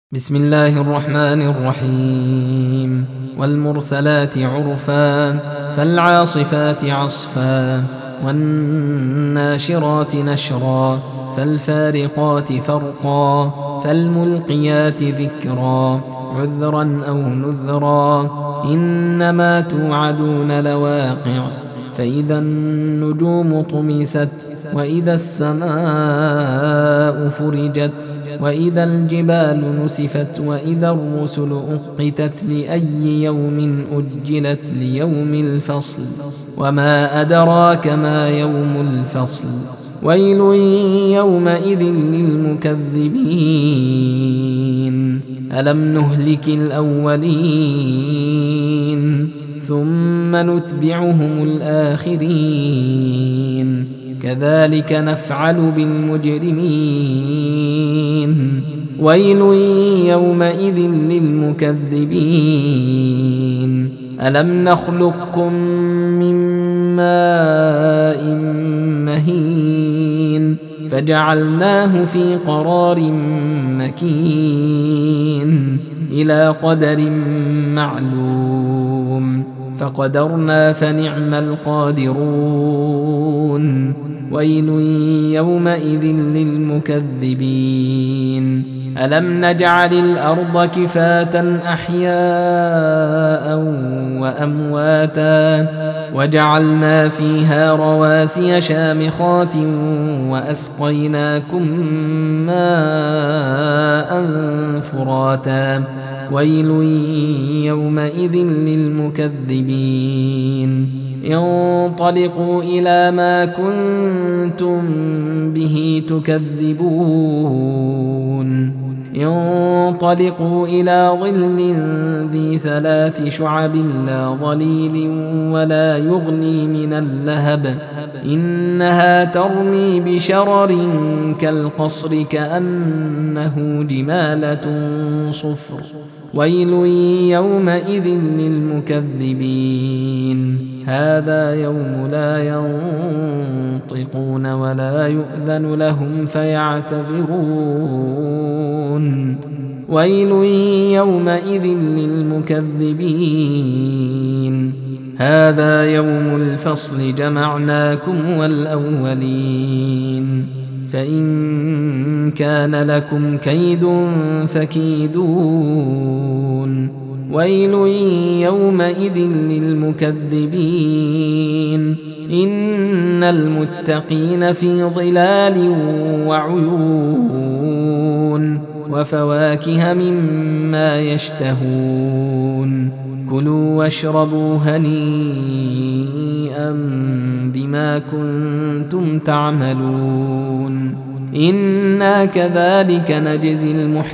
بسم الله الرحمن الرحيم والمرسلات عرفا فالعاصفات عصفا والناشرات نشرا فالفارقات فرقا فالملقيات ذكرا عذرا أو نذرا إنما توعدون لواقع فإذا النجوم طمست وإذا السماء فرجت وإذا الجبال نسفت وإذا الرسل أقتت لأي يوم أجلت ليوم الفصل وما أدراك ما يوم الفصل ويل يومئذ للمكذبين ألم نهلك الأولين ثم نتبعهم الآخرين كذلك نفعل بالمجرمين ويل يومئذ للمكذبين ألم نخلقكم من ماء مهين فجعلناه في قرار مكين إلى قدر معلوم فقدرنا فنعم القادرون ويل يومئذ للمكذبين ألم نجعل الأرض كفاة أحياء وأمواتا وجعلنا فيها رواسي شامخات وأسقيناكم ماء فراتا ويل يومئذ للمكذبين انطلقوا إلى ما كنتم به تكذبون انطلقوا إلى ظل ذي 3 شعب لا ظليل ولا يغني من اللهب إنها ترمي بشرر كالقصر كأنه جمالة صفر ويل يومئذ للمكذبين هذا يوم لا ينطقون ولا يؤذن لهم فيعتذرون ويل يومئذ للمكذبين هذا يوم الفصل جمعناكم والأولين فإن كان لكم كيد فكيدون ويل يومئذ للمكذبين إن المتقين في ظلال وعيون وفواكه مما يشتهون كلوا واشربوا هنيئا بما كنتم تعملون إنا كذلك نجزي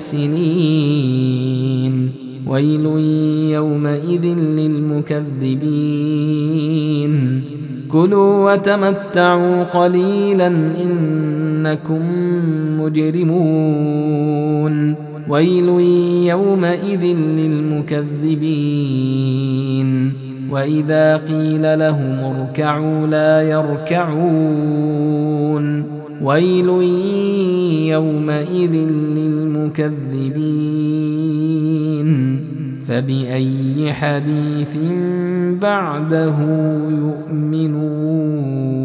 المحسنين ويل يومئذ للمكذبين كلوا وتمتعوا قليلا إنكم مجرمون ويل يومئذ للمكذبين وإذا قيل لهم اركعوا لا يركعون ويل يومئذ للمكذبين فبأي حديث بعده يؤمنون